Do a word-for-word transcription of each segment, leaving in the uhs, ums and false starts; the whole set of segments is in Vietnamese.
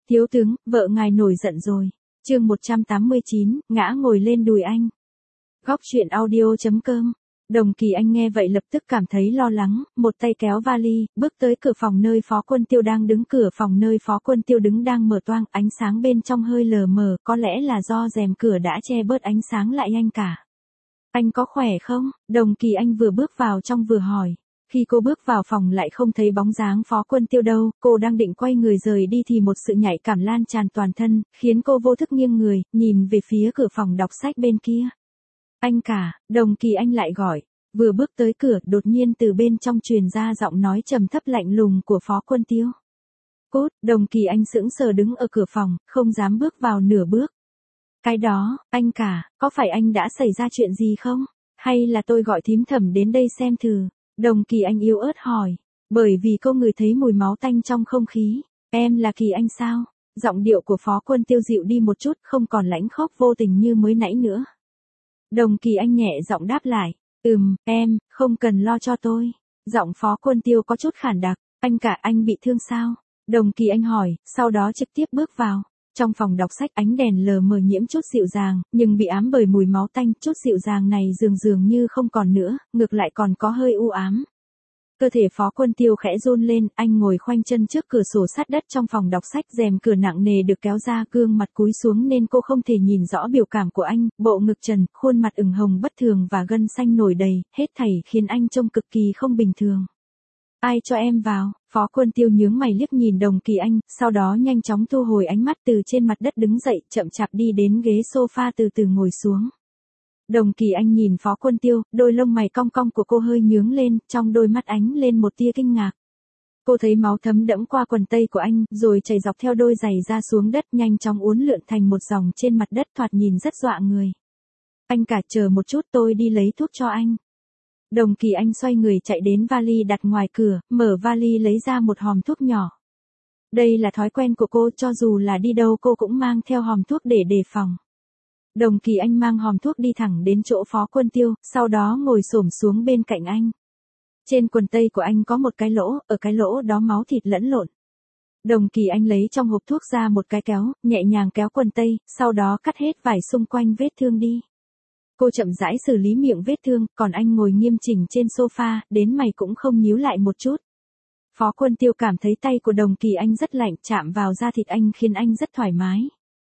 Thiếu tướng, vợ ngài nổi giận rồi. Chương một trăm tám mươi chín, ngã ngồi lên đùi anh. Góc truyện audio chấm com. Đồng Kỳ Anh nghe vậy lập tức cảm thấy lo lắng, một tay kéo vali, bước tới cửa phòng nơi Phó Quân Tiêu đang đứng. Cửa phòng nơi Phó Quân Tiêu đứng đang mở toang, ánh sáng bên trong hơi lờ mờ, có lẽ là do rèm cửa đã che bớt ánh sáng lại anh cả. Anh có khỏe không? Đồng Kỳ Anh vừa bước vào trong vừa hỏi. Khi cô bước vào phòng lại không thấy bóng dáng Phó Quân Tiêu đâu, cô đang định quay người rời đi thì một sự nhạy cảm lan tràn toàn thân, khiến cô vô thức nghiêng người, nhìn về phía cửa phòng đọc sách bên kia. Anh cả, Đồng Kỳ Anh lại gọi. Vừa bước tới cửa, đột nhiên từ bên trong truyền ra giọng nói trầm thấp lạnh lùng của Phó Quân Tiêu. Cút, Đồng Kỳ Anh sững sờ đứng ở cửa phòng, không dám bước vào nửa bước. Cái đó, anh cả, có phải anh đã xảy ra chuyện gì không? Hay là tôi gọi thím Thẩm đến đây xem thử? Đồng Kỳ Anh yếu ớt hỏi, bởi vì cô ngửi thấy mùi máu tanh trong không khí. Em là Kỳ Anh sao? Giọng điệu của Phó Quân Tiêu dịu đi một chút, không còn lãnh khốc vô tình như mới nãy nữa. Đồng Kỳ Anh nhẹ giọng đáp lại, ừm, em, không cần lo cho tôi. Giọng Phó Quân Tiêu có chút khản đặc, anh cả anh bị thương sao? Đồng Kỳ Anh hỏi, sau đó trực tiếp bước vào. Trong phòng đọc sách ánh đèn lờ mờ nhiễm chút dịu dàng, nhưng bị ám bởi mùi máu tanh, chút dịu dàng này dường dường như không còn nữa, ngược lại còn có hơi u ám. Cơ thể Phó Quân Tiêu khẽ run lên, anh ngồi khoanh chân trước cửa sổ sát đất trong phòng đọc sách, rèm cửa nặng nề được kéo ra, gương mặt cúi xuống nên cô không thể nhìn rõ biểu cảm của anh, bộ ngực trần, khuôn mặt ửng hồng bất thường và gân xanh nổi đầy, hết thảy khiến anh trông cực kỳ không bình thường. Ai cho em vào? Phó Quân Tiêu nhướng mày liếc nhìn Đồng Kỳ Anh, sau đó nhanh chóng thu hồi ánh mắt từ trên mặt đất đứng dậy, chậm chạp đi đến ghế sofa từ từ ngồi xuống. Đồng Kỳ Anh nhìn Phó Quân Tiêu, đôi lông mày cong cong của cô hơi nhướng lên, trong đôi mắt ánh lên một tia kinh ngạc. Cô thấy máu thấm đẫm qua quần tây của anh, rồi chảy dọc theo đôi giày ra xuống đất, nhanh chóng uốn lượn thành một dòng trên mặt đất, thoạt nhìn rất dọa người. Anh cả, chờ một chút, tôi đi lấy thuốc cho anh. Đồng Kỳ Anh xoay người chạy đến vali đặt ngoài cửa, mở vali lấy ra một hòm thuốc nhỏ. Đây là thói quen của cô, cho dù là đi đâu cô cũng mang theo hòm thuốc để đề phòng. Đồng Kỳ Anh mang hòm thuốc đi thẳng đến chỗ Phó Quân Tiêu, sau đó ngồi xổm xuống bên cạnh anh. Trên quần tây của anh có một cái lỗ, ở cái lỗ đó máu thịt lẫn lộn. Đồng Kỳ Anh lấy trong hộp thuốc ra một cái kéo, nhẹ nhàng kéo quần tây, sau đó cắt hết vải xung quanh vết thương đi. Cô chậm rãi xử lý miệng vết thương, còn anh ngồi nghiêm chỉnh trên sofa, đến mày cũng không nhíu lại một chút. Phó Quân Tiêu cảm thấy tay của Đồng Kỳ Anh rất lạnh, chạm vào da thịt anh khiến anh rất thoải mái.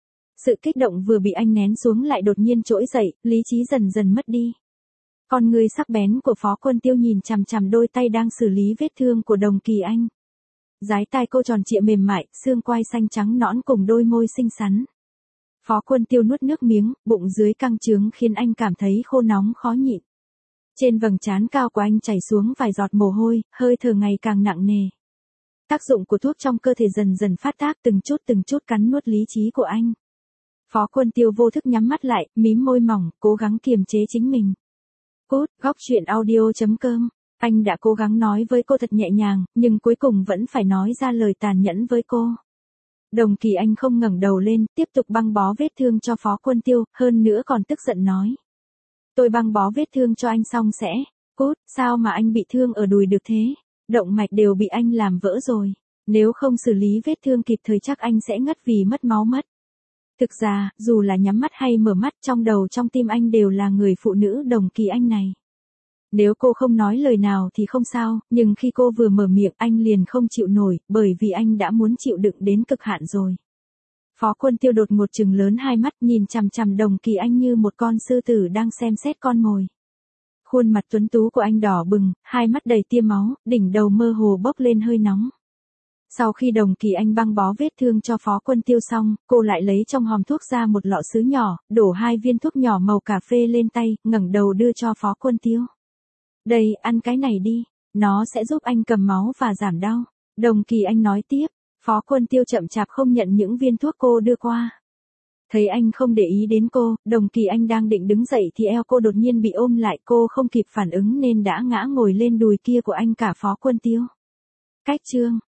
Sự kích động vừa bị anh nén xuống lại đột nhiên trỗi dậy, lý trí dần dần mất đi. Con người sắc bén của Phó Quân Tiêu nhìn chằm chằm đôi tay đang xử lý vết thương của Đồng Kỳ Anh. Dái tai cô tròn trịa mềm mại, xương quai xanh trắng nõn cùng đôi môi xinh xắn. Phó Quân Tiêu nuốt nước miếng, bụng dưới căng trướng khiến anh cảm thấy khô nóng khó nhịn. Trên vầng trán cao của anh chảy xuống vài giọt mồ hôi, hơi thở ngày càng nặng nề. Tác dụng của thuốc trong cơ thể dần dần phát tác, từng chút từng chút cắn nuốt lý trí của anh. Phó Quân Tiêu vô thức nhắm mắt lại, mím môi mỏng, cố gắng kiềm chế chính mình. Cút, góc truyện audio chấm com. Anh đã cố gắng nói với cô thật nhẹ nhàng, nhưng cuối cùng vẫn phải nói ra lời tàn nhẫn với cô. Đồng Kỳ Anh không ngẩng đầu lên, tiếp tục băng bó vết thương cho Phó Quân Tiêu, hơn nữa còn tức giận nói. Tôi băng bó vết thương cho anh xong sẽ. Cút, sao mà anh bị thương ở đùi được thế? Động mạch đều bị anh làm vỡ rồi. Nếu không xử lý vết thương kịp thời chắc anh sẽ ngất vì mất máu mất. Thực ra, dù là nhắm mắt hay mở mắt, trong đầu trong tim anh đều là người phụ nữ Đồng Kỳ Anh này. Nếu cô không nói lời nào thì không sao, nhưng khi cô vừa mở miệng anh liền không chịu nổi, bởi vì anh đã muốn chịu đựng đến cực hạn rồi. Phó Quân Tiêu đột ngột trừng lớn hai mắt, nhìn chằm chằm Đồng Kỳ Anh như một con sư tử đang xem xét con mồi. Khuôn mặt tuấn tú của anh đỏ bừng, hai mắt đầy tia máu, đỉnh đầu mơ hồ bốc lên hơi nóng. Sau khi Đồng Kỳ Anh băng bó vết thương cho Phó Quân Tiêu xong, cô lại lấy trong hòm thuốc ra một lọ sứ nhỏ, đổ hai viên thuốc nhỏ màu cà phê lên tay, ngẩng đầu đưa cho Phó Quân Tiêu. Đây, ăn cái này đi, nó sẽ giúp anh cầm máu và giảm đau. Đồng Kỳ Anh nói tiếp, Phó Quân Tiêu chậm chạp không nhận những viên thuốc cô đưa qua. Thấy anh không để ý đến cô, Đồng Kỳ Anh đang định đứng dậy thì eo cô đột nhiên bị ôm lại, cô không kịp phản ứng nên đã ngã ngồi lên đùi kia của anh cả Phó Quân Tiêu. Cách chương